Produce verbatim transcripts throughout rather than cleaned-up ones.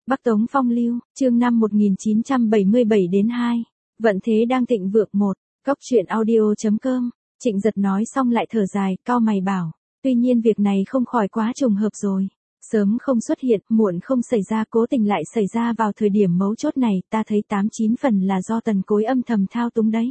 Bắc Tống Phong Lưu, chương năm một nghìn chín trăm bảy mươi bảy đến hai. Vận thế đang thịnh vượng một. Cóc truyện audio chấm com. Trịnh Giật nói xong lại thở dài, cau mày bảo. Tuy nhiên việc này không khỏi quá trùng hợp rồi. Sớm không xuất hiện, muộn không xảy ra, cố tình lại xảy ra vào thời điểm mấu chốt này, ta thấy tám chín phần là do Tần Cối âm thầm thao túng đấy.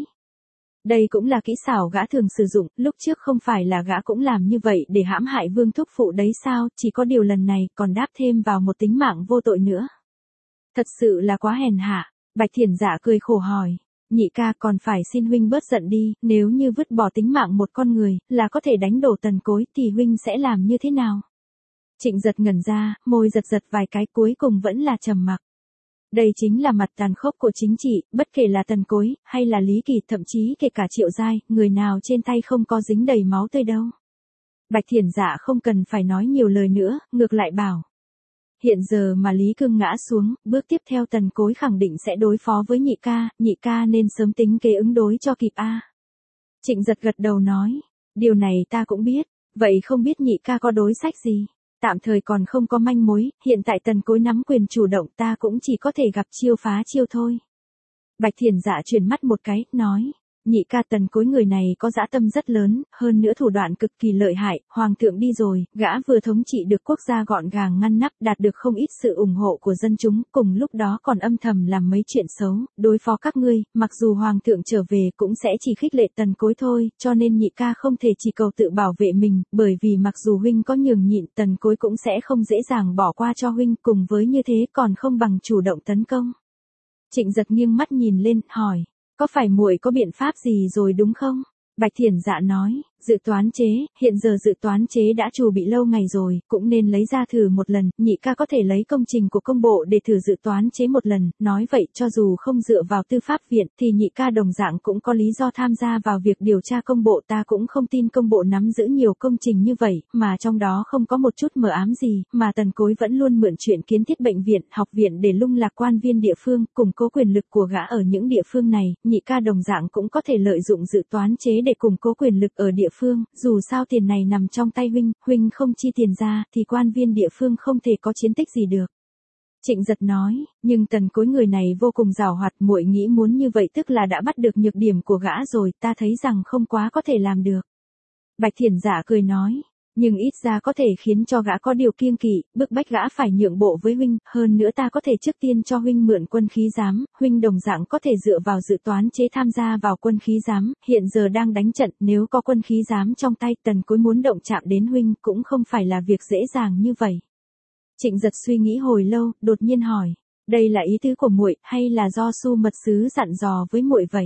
Đây cũng là kỹ xảo gã thường sử dụng, lúc trước không phải là gã cũng làm như vậy để hãm hại Vương thúc phụ đấy sao, chỉ có điều lần này còn đáp thêm vào một tính mạng vô tội nữa. Thật sự là quá hèn hạ. Bạch Thiển Dạ cười khổ hỏi, nhị ca còn phải xin huynh bớt giận đi, nếu như vứt bỏ tính mạng một con người, là có thể đánh đổ Tần Cối thì huynh sẽ làm như thế nào? Trịnh Giật ngẩn ra, môi giật giật vài cái, cuối cùng vẫn là trầm mặc. Đây chính là mặt tàn khốc của chính trị, bất kể là Tần Cối, hay là Lý Kỳ, thậm chí kể cả Triệu Giai, người nào trên tay không có dính đầy máu tươi đâu. Bạch Thiển Dạ không cần phải nói nhiều lời nữa, ngược lại bảo. Hiện giờ mà Lý Cương ngã xuống, bước tiếp theo Tần Cối khẳng định sẽ đối phó với nhị ca, nhị ca nên sớm tính kế ứng đối cho kịp a. Trịnh Giật gật đầu nói, điều này ta cũng biết, vậy không biết nhị ca có đối sách gì? Tạm thời còn không có manh mối, hiện tại Tần Cối nắm quyền chủ động, ta cũng chỉ có thể gặp chiêu phá chiêu thôi. Bạch Thiển Dạ chuyển mắt một cái, nói, nhị ca Tần Cối người này có dã tâm rất lớn, hơn nữa thủ đoạn cực kỳ lợi hại, hoàng thượng đi rồi, gã vừa thống trị được quốc gia gọn gàng ngăn nắp, đạt được không ít sự ủng hộ của dân chúng, cùng lúc đó còn âm thầm làm mấy chuyện xấu, đối phó các ngươi, mặc dù hoàng thượng trở về cũng sẽ chỉ khích lệ Tần Cối thôi, cho nên nhị ca không thể chỉ cầu tự bảo vệ mình, bởi vì mặc dù huynh có nhường nhịn, Tần Cối cũng sẽ không dễ dàng bỏ qua cho huynh, cùng với như thế còn không bằng chủ động tấn công. Trịnh Giật nghiêng mắt nhìn lên, hỏi. Có phải muội có biện pháp gì rồi đúng không? Bạch Thiển Dạ nói, dự toán chế, hiện giờ dự toán chế đã chuẩn bị lâu ngày rồi, cũng nên lấy ra thử một lần, nhị ca có thể lấy công trình của công bộ để thử dự toán chế một lần, nói vậy cho dù không dựa vào tư pháp viện thì nhị ca đồng dạng cũng có lý do tham gia vào việc điều tra công bộ, ta cũng không tin công bộ nắm giữ nhiều công trình như vậy, mà trong đó không có một chút mờ ám gì, mà Tần Cối vẫn luôn mượn chuyện kiến thiết bệnh viện, học viện để lung lạc quan viên địa phương, củng cố quyền lực của gã ở những địa phương này, nhị ca đồng dạng cũng có thể lợi dụng dự toán chế để củng cố quyền lực ở địa phương, dù sao tiền này nằm trong tay huynh, huynh không chi tiền ra thì quan viên địa phương không thể có chiến tích gì được. Trịnh Giật nói, nhưng Tần Cối người này vô cùng giàu hoạt, muội nghĩ muốn như vậy tức là đã bắt được nhược điểm của gã rồi, ta thấy rằng không quá có thể làm được. Bạch Thiển Dạ cười nói, nhưng ít ra có thể khiến cho gã có điều kiêng kỵ, bức bách gã phải nhượng bộ với huynh, hơn nữa ta có thể trước tiên cho huynh mượn quân khí giám, huynh đồng dạng có thể dựa vào dự toán chế tham gia vào quân khí giám, hiện giờ đang đánh trận, nếu có quân khí giám trong tay, Tần Cối muốn động chạm đến huynh cũng không phải là việc dễ dàng như vậy. Trịnh Giật suy nghĩ hồi lâu, đột nhiên hỏi, đây là ý tứ của muội hay là do Su mật sứ dặn dò với muội vậy?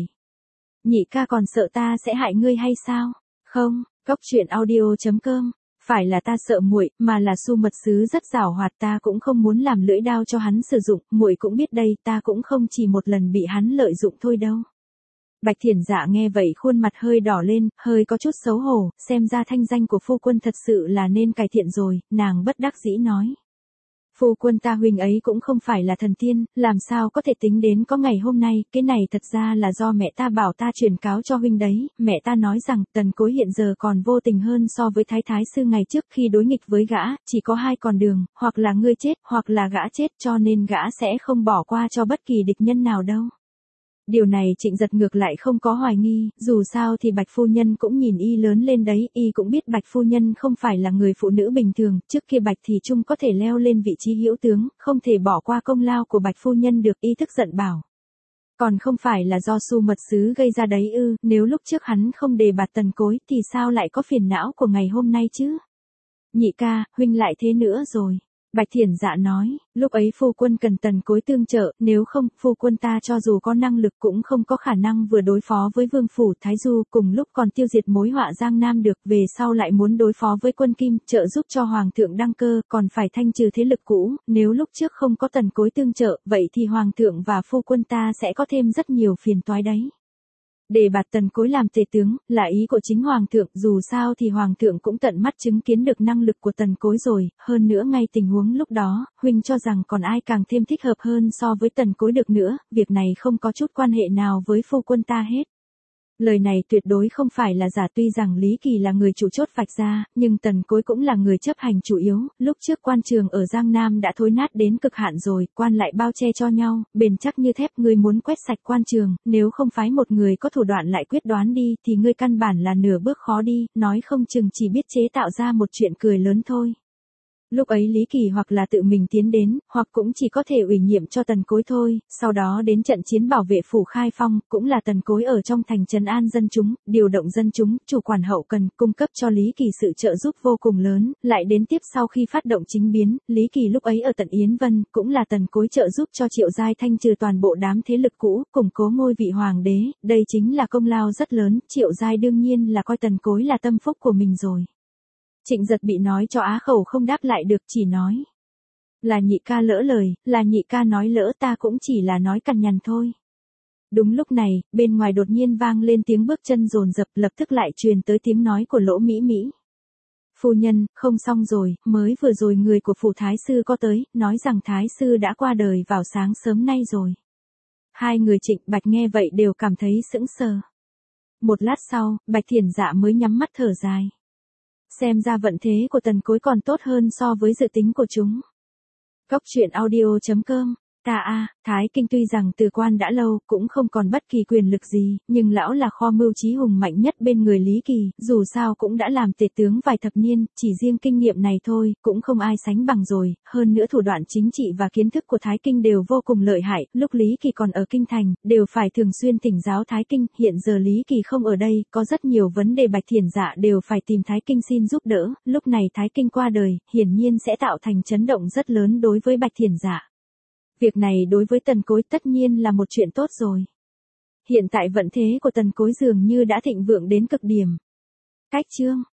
Nhị ca còn sợ ta sẽ hại ngươi hay sao? Không, Cóc truyện audio chấm com. Phải là ta sợ muội, mà là Su mật sứ rất giàu hoạt, ta cũng không muốn làm lưỡi đao cho hắn sử dụng, muội cũng biết đây, ta cũng không chỉ một lần bị hắn lợi dụng thôi đâu. Bạch Thiển Dạ nghe vậy khuôn mặt hơi đỏ lên, hơi có chút xấu hổ, xem ra thanh danh của phu quân thật sự là nên cải thiện rồi, nàng bất đắc dĩ nói. Phu quân ta huynh ấy cũng không phải là thần tiên, làm sao có thể tính đến có ngày hôm nay, cái này thật ra là do mẹ ta bảo ta truyền cáo cho huynh đấy, mẹ ta nói rằng Tần Cối hiện giờ còn vô tình hơn so với Thái Thái Sư ngày trước khi đối nghịch với gã, chỉ có hai con đường, hoặc là ngươi chết, hoặc là gã chết, cho nên gã sẽ không bỏ qua cho bất kỳ địch nhân nào đâu. Điều này Trịnh Giật ngược lại không có hoài nghi, dù sao thì Bạch Phu Nhân cũng nhìn y lớn lên đấy, y cũng biết Bạch Phu Nhân không phải là người phụ nữ bình thường, trước kia Bạch Thì Trung có thể leo lên vị trí hữu tướng, không thể bỏ qua công lao của Bạch Phu Nhân được, y tức giận bảo. Còn không phải là do Su mật sứ gây ra đấy ư, nếu lúc trước hắn không đề bạt Tần Cối thì sao lại có phiền não của ngày hôm nay chứ? Nhị ca, huynh lại thế nữa rồi. Bạch Thiển Dạ nói, lúc ấy phu quân cần Tần Cối tương trợ, nếu không, phu quân ta cho dù có năng lực cũng không có khả năng vừa đối phó với Vương Phủ Thái Du, cùng lúc còn tiêu diệt mối họa Giang Nam được, về sau lại muốn đối phó với quân Kim, trợ giúp cho Hoàng thượng đăng cơ, còn phải thanh trừ thế lực cũ, nếu lúc trước không có Tần Cối tương trợ, vậy thì Hoàng thượng và phu quân ta sẽ có thêm rất nhiều phiền toái đấy. Để bạt Tần Cối làm tể tướng, là ý của chính Hoàng thượng, dù sao thì Hoàng thượng cũng tận mắt chứng kiến được năng lực của Tần Cối rồi, hơn nữa ngay tình huống lúc đó, huynh cho rằng còn ai càng thêm thích hợp hơn so với Tần Cối được nữa, việc này không có chút quan hệ nào với phu quân ta hết. Lời này tuyệt đối không phải là giả, tuy rằng Lý Kỳ là người chủ chốt vạch ra, nhưng Tần Cối cũng là người chấp hành chủ yếu, lúc trước quan trường ở Giang Nam đã thối nát đến cực hạn rồi, quan lại bao che cho nhau, bền chắc như thép, ngươi muốn quét sạch quan trường, nếu không phái một người có thủ đoạn lại quyết đoán đi thì ngươi căn bản là nửa bước khó đi, nói không chừng chỉ biết chế tạo ra một chuyện cười lớn thôi. Lúc ấy Lý Kỳ hoặc là tự mình tiến đến, hoặc cũng chỉ có thể ủy nhiệm cho Tần Cối thôi, sau đó đến trận chiến bảo vệ phủ Khai Phong, cũng là Tần Cối ở trong thành trấn an dân chúng, điều động dân chúng, chủ quản hậu cần, cung cấp cho Lý Kỳ sự trợ giúp vô cùng lớn, lại đến tiếp sau khi phát động chính biến, Lý Kỳ lúc ấy ở tận Yến Vân, cũng là Tần Cối trợ giúp cho Triệu Giai thanh trừ toàn bộ đám thế lực cũ, củng cố ngôi vị hoàng đế, đây chính là công lao rất lớn, Triệu Giai đương nhiên là coi Tần Cối là tâm phúc của mình rồi. Trịnh Giật bị nói cho á khẩu không đáp lại được, chỉ nói. Là nhị ca lỡ lời, là nhị ca nói lỡ, ta cũng chỉ là nói cằn nhằn thôi. Đúng lúc này, bên ngoài đột nhiên vang lên tiếng bước chân dồn dập, lập tức lại truyền tới tiếng nói của Lỗ Mỹ Mỹ. Phu nhân, không xong rồi, mới vừa rồi người của phủ thái sư có tới, nói rằng thái sư đã qua đời vào sáng sớm nay rồi. Hai người Trịnh Bạch nghe vậy đều cảm thấy sững sờ. Một lát sau, Bạch Thiển Dạ mới nhắm mắt thở dài. Xem ra vận thế của Tần Cối còn tốt hơn so với dự tính của chúng. Cốc truyện audio chấm com. Ta a, Thái Kinh tuy rằng từ quan đã lâu, cũng không còn bất kỳ quyền lực gì, nhưng lão là kho mưu trí hùng mạnh nhất bên người Lý Kỳ, dù sao cũng đã làm tể tướng vài thập niên, chỉ riêng kinh nghiệm này thôi, cũng không ai sánh bằng rồi, hơn nữa thủ đoạn chính trị và kiến thức của Thái Kinh đều vô cùng lợi hại, lúc Lý Kỳ còn ở kinh thành, đều phải thường xuyên thỉnh giáo Thái Kinh, hiện giờ Lý Kỳ không ở đây, có rất nhiều vấn đề Bạch Thiển Dạ đều phải tìm Thái Kinh xin giúp đỡ, lúc này Thái Kinh qua đời, hiển nhiên sẽ tạo thành chấn động rất lớn đối với Bạch Thiển Dạ. Việc này đối với Tần Cối tất nhiên là một chuyện tốt rồi. Hiện tại vận thế của Tần Cối dường như đã thịnh vượng đến cực điểm. Cách chương